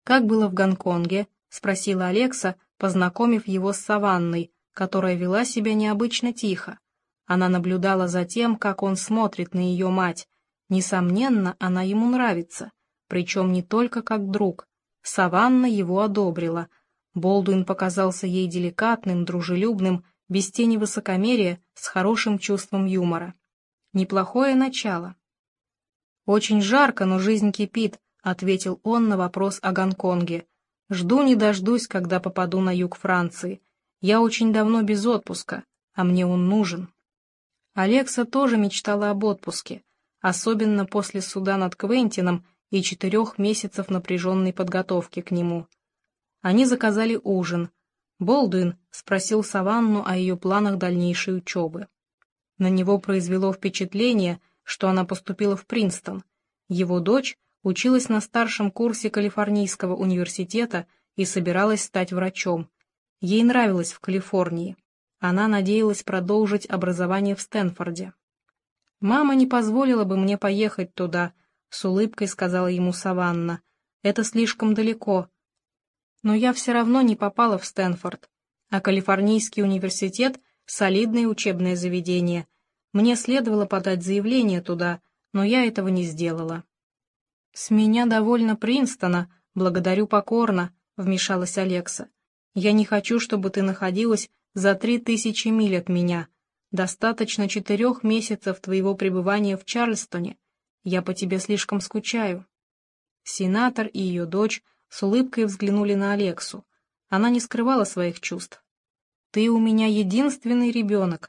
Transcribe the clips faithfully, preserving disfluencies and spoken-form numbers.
«Как было в Гонконге?» — спросила Алекса, познакомив его с Саванной, которая вела себя необычно тихо. Она наблюдала за тем, как он смотрит на ее мать. Несомненно, она ему нравится, причем не только как друг. Саванна его одобрила. Болдуин показался ей деликатным, дружелюбным, без тени высокомерия, с хорошим чувством юмора. Неплохое начало. «Очень жарко, но жизнь кипит», — ответил он на вопрос о Гонконге. «Жду не дождусь, когда попаду на юг Франции. Я очень давно без отпуска, а мне он нужен». Алекса тоже мечтала об отпуске, особенно после суда над Квентином и четырех месяцев напряженной подготовки к нему. Они заказали ужин. Болдуин спросил Саванну о ее планах дальнейшей учебы. На него произвело впечатление, что она поступила в Принстон. Его дочь училась на старшем курсе Калифорнийского университета и собиралась стать врачом. Ей нравилось в Калифорнии. Она надеялась продолжить образование в Стэнфорде. «Мама не позволила бы мне поехать туда», — с улыбкой сказала ему Саванна. «Это слишком далеко. Но я все равно не попала в Стэнфорд, а Калифорнийский университет — солидное учебное заведение. Мне следовало подать заявление туда, но я этого не сделала». «С меня довольно Принстона, благодарю покорно», — вмешалась Алекса. «Я не хочу, чтобы ты находилась за три тысячи миль от меня. Достаточно четырех месяцев твоего пребывания в Чарльстоне. Я по тебе слишком скучаю». Сенатор и ее дочь с улыбкой взглянули на Алексу. Она не скрывала своих чувств. «Ты у меня единственный ребенок».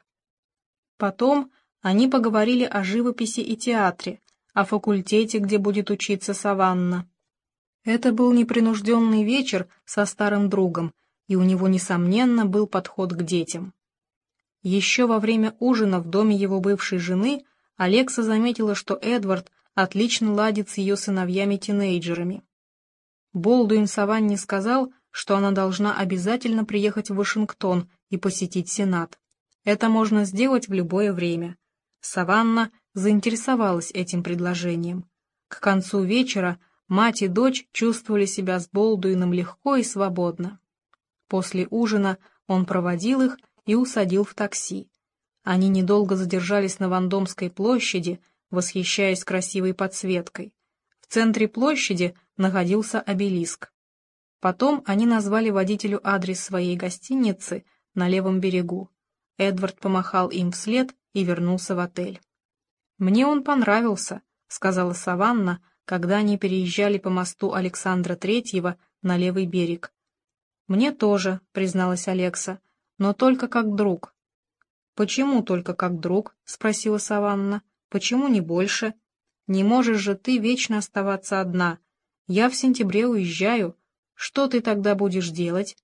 Потом они поговорили о живописи и театре, о факультете, где будет учиться Саванна. Это был непринужденный вечер со старым другом, и у него, несомненно, был подход к детям. Еще во время ужина в доме его бывшей жены Алекса заметила, что Эдвард отлично ладит с ее сыновьями-тинейджерами. Болдуин Саванне сказал, что она должна обязательно приехать в Вашингтон и посетить Сенат. Это можно сделать в любое время. Саванна заинтересовалась этим предложением. К концу вечера мать и дочь чувствовали себя с Болдуином легко и свободно. После ужина он проводил их и усадил в такси. Они недолго задержались на Вандомской площади, восхищаясь красивой подсветкой. В центре площади находился обелиск. Потом они назвали водителю адрес своей гостиницы на левом берегу. Эдвард помахал им вслед и вернулся в отель. «Мне он понравился», — сказала Саванна, когда они переезжали по мосту Александра Третьего на левый берег. «Мне тоже», — призналась Алекса, — «но только как друг». «Почему только как друг?» — спросила Саванна. «Почему не больше? Не можешь же ты вечно оставаться одна. Я в сентябре уезжаю. Что ты тогда будешь делать?»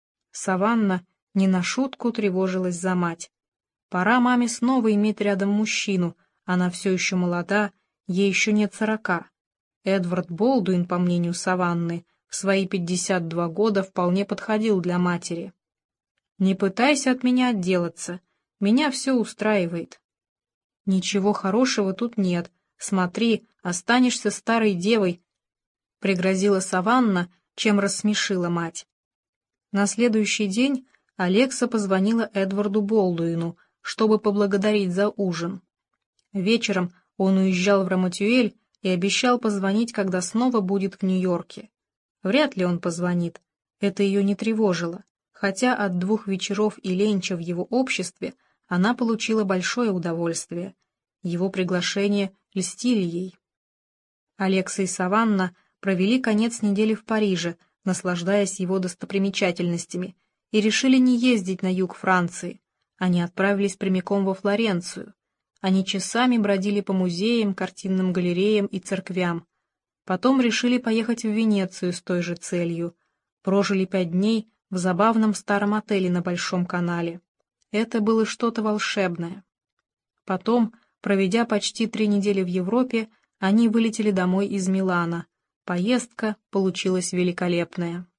Саванна не на шутку тревожилась за мать. Пора маме снова иметь рядом мужчину, она все еще молода, ей еще нет сорока. Эдвард Болдуин, по мнению Саванны, в свои пятьдесят два года вполне подходил для матери. «Не пытайся от меня отделаться, меня все устраивает». «Ничего хорошего тут нет, смотри, останешься старой девой», — пригрозила Саванна, чем рассмешила мать. На следующий день Алекса позвонила Эдварду Болдуину, чтобы поблагодарить за ужин. Вечером он уезжал в Раматюэль и обещал позвонить, когда снова будет в Нью-Йорке. Вряд ли он позвонит, это ее не тревожило, хотя от двух вечеров и ленча в его обществе она получила большое удовольствие. Его приглашения льстили ей. Алекса и Саванна провели конец недели в Париже, наслаждаясь его достопримечательностями, и решили не ездить на юг Франции. Они отправились прямиком во Флоренцию. Они часами бродили по музеям, картинным галереям и церквям. Потом решили поехать в Венецию с той же целью. Прожили пять дней в забавном старом отеле на Большом канале. Это было что-то волшебное. Потом, проведя почти три недели в Европе, они вылетели домой из Милана. Поездка получилась великолепная.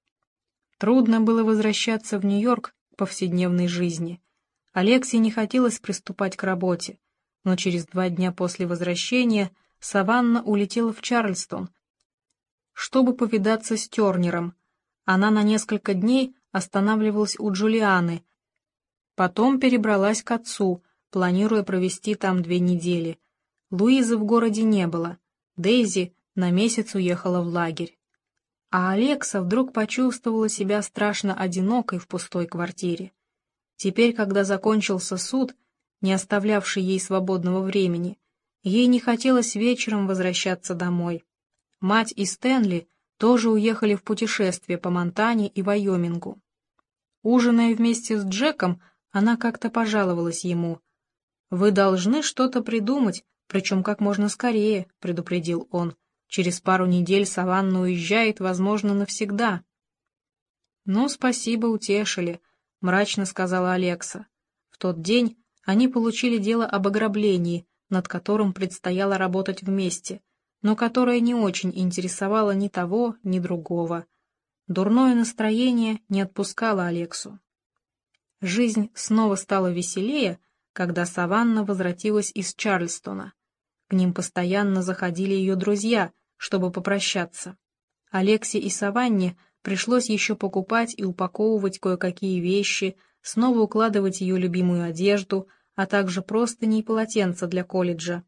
Трудно было возвращаться в Нью-Йорк к повседневной жизни. Алексе не хотелось приступать к работе, но через два дня после возвращения Саванна улетела в Чарльстон, чтобы повидаться с Тернером. Она на несколько дней останавливалась у Джулианы, потом перебралась к отцу, планируя провести там две недели. Луизы в городе не было, Дейзи на месяц уехала в лагерь. А Алекса вдруг почувствовала себя страшно одинокой в пустой квартире. Теперь, когда закончился суд, не оставлявший ей свободного времени, ей не хотелось вечером возвращаться домой. Мать и Стэнли тоже уехали в путешествие по Монтане и Вайомингу. Ужиная вместе с Джеком, она как-то пожаловалась ему. «Вы должны что-то придумать, причем как можно скорее», — предупредил он. «Через пару недель Саванна уезжает, возможно, навсегда». «Ну, спасибо, утешили», — мрачно сказала Алекса. В тот день они получили дело об ограблении, над которым предстояло работать вместе, но которое не очень интересовало ни того, ни другого. Дурное настроение не отпускало Алексу. Жизнь снова стала веселее, когда Саванна возвратилась из Чарльстона. К ним постоянно заходили ее друзья, чтобы попрощаться. Алексе и Саванне пришлось еще покупать и упаковывать кое-какие вещи, снова укладывать ее любимую одежду, а также простыни и полотенца для колледжа.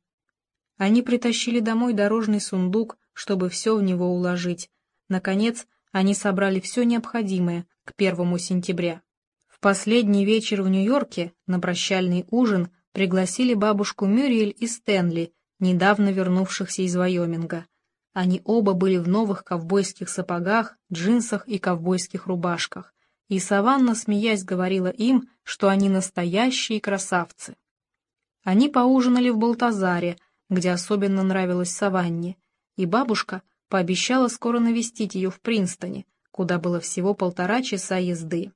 Они притащили домой дорожный сундук, чтобы все в него уложить. Наконец, они собрали все необходимое к первому сентября. В последний вечер в Нью-Йорке на прощальный ужин пригласили бабушку Мюриэль и Стэнли, недавно вернувшихся из Вайоминга. Они оба были в новых ковбойских сапогах, джинсах и ковбойских рубашках, и Саванна, смеясь, говорила им, что они настоящие красавцы. Они поужинали в Балтазаре, где особенно нравилось Саванне, и бабушка пообещала скоро навестить ее в Принстоне, куда было всего полтора часа езды.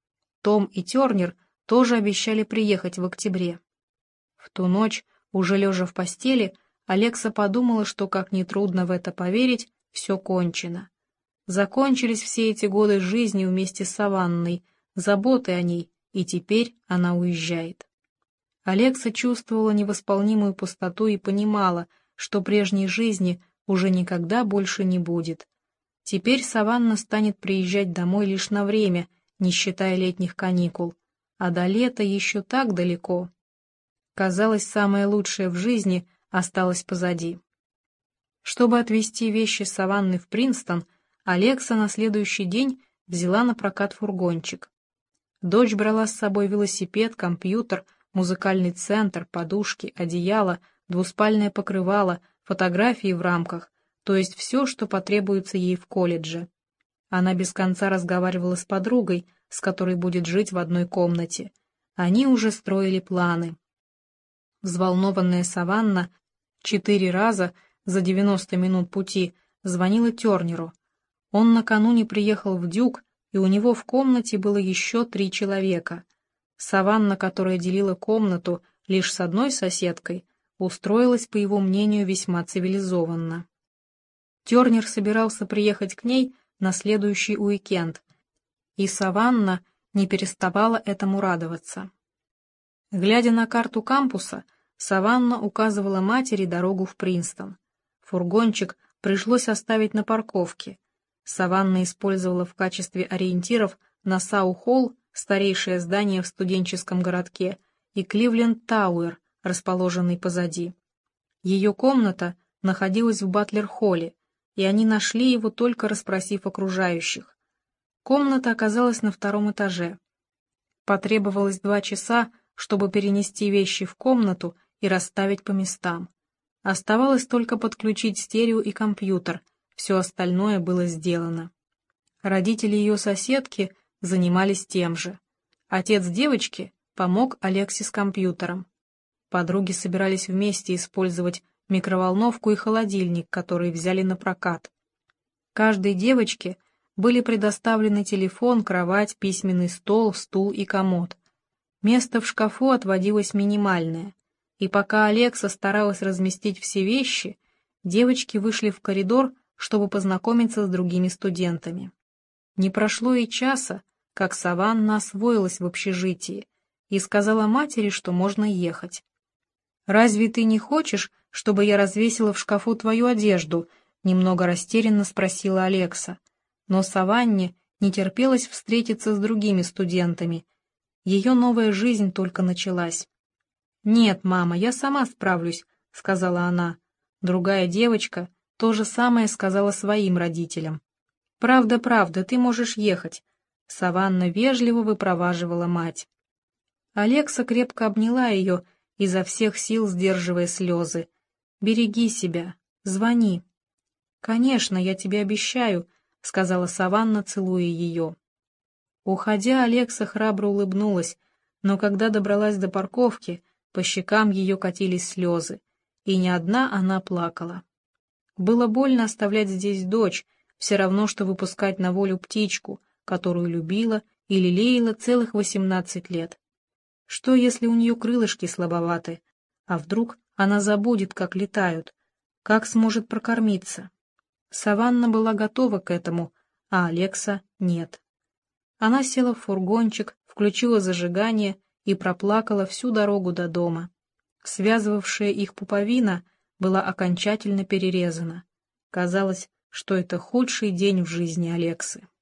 Том и Тернер тоже обещали приехать в октябре. В ту ночь, уже лежа в постели, Алекса подумала, что, как нетрудно в это поверить, все кончено. Закончились все эти годы жизни вместе с Саванной, заботы о ней, и теперь она уезжает. Алекса чувствовала невосполнимую пустоту и понимала, что прежней жизни уже никогда больше не будет. Теперь Саванна станет приезжать домой лишь на время, не считая летних каникул, а до лета еще так далеко. Казалось, самое лучшее в жизни осталось позади. Чтобы отвезти вещи Саванны в Принстон, Алекса на следующий день взяла на прокат фургончик. Дочь брала с собой велосипед, компьютер, музыкальный центр, подушки, одеяло, двуспальное покрывало, фотографии в рамках, то есть все, что потребуется ей в колледже. Она без конца разговаривала с подругой, с которой будет жить в одной комнате. Они уже строили планы. Взволнованная Саванна четыре раза за девяносто минут пути звонила Тернеру. Он накануне приехал в Дюк, и у него в комнате было еще три человека. Саванна, которая делила комнату лишь с одной соседкой, устроилась, по его мнению, весьма цивилизованно. Тернер собирался приехать к ней на следующий уикенд, и Саванна не переставала этому радоваться. Глядя на карту кампуса, Саванна указывала матери дорогу в Принстон. Фургончик пришлось оставить на парковке. Саванна использовала в качестве ориентиров Нассау-Холл, старейшее здание в студенческом городке, и Кливленд-Тауэр, расположенный позади. Ее комната находилась в Батлер-Холле, и они нашли его, только расспросив окружающих. Комната оказалась на втором этаже. Потребовалось два часа, чтобы перенести вещи в комнату и расставить по местам. Оставалось только подключить стерео и компьютер, все остальное было сделано. Родители ее соседки занимались тем же. Отец девочки помог Алексе с компьютером. Подруги собирались вместе использовать микроволновку и холодильник, которые взяли на прокат. Каждой девочке были предоставлены телефон, кровать, письменный стол, стул и комод. Место в шкафу отводилось минимальное, и пока Алекса старалась разместить все вещи, девочки вышли в коридор, чтобы познакомиться с другими студентами. Не прошло и часа, как Саванна освоилась в общежитии и сказала матери, что можно ехать. «Разве ты не хочешь, чтобы я развесила в шкафу твою одежду?» Немного растерянно спросила Алекса, но Саванне не терпелось встретиться с другими студентами. Ее новая жизнь только началась. «Нет, мама, я сама справлюсь», — сказала она. Другая девочка то же самое сказала своим родителям. «Правда, правда, ты можешь ехать», — Саванна вежливо выпроваживала мать. Алекса крепко обняла ее, изо всех сил сдерживая слезы. «Береги себя, звони». «Конечно, я тебе обещаю», — сказала Саванна, целуя ее. Уходя, Алекса храбро улыбнулась, но когда добралась до парковки, по щекам ее катились слезы, и не одна она плакала. Было больно оставлять здесь дочь, все равно, что выпускать на волю птичку, которую любила и лелеяла целых восемнадцать лет. Что, если у нее крылышки слабоваты, а вдруг она забудет, как летают, как сможет прокормиться? Саванна была готова к этому, а Алекса нет. Она села в фургончик, включила зажигание и проплакала всю дорогу до дома. Связывавшая их пуповина была окончательно перерезана. Казалось, что это худший день в жизни Алексы.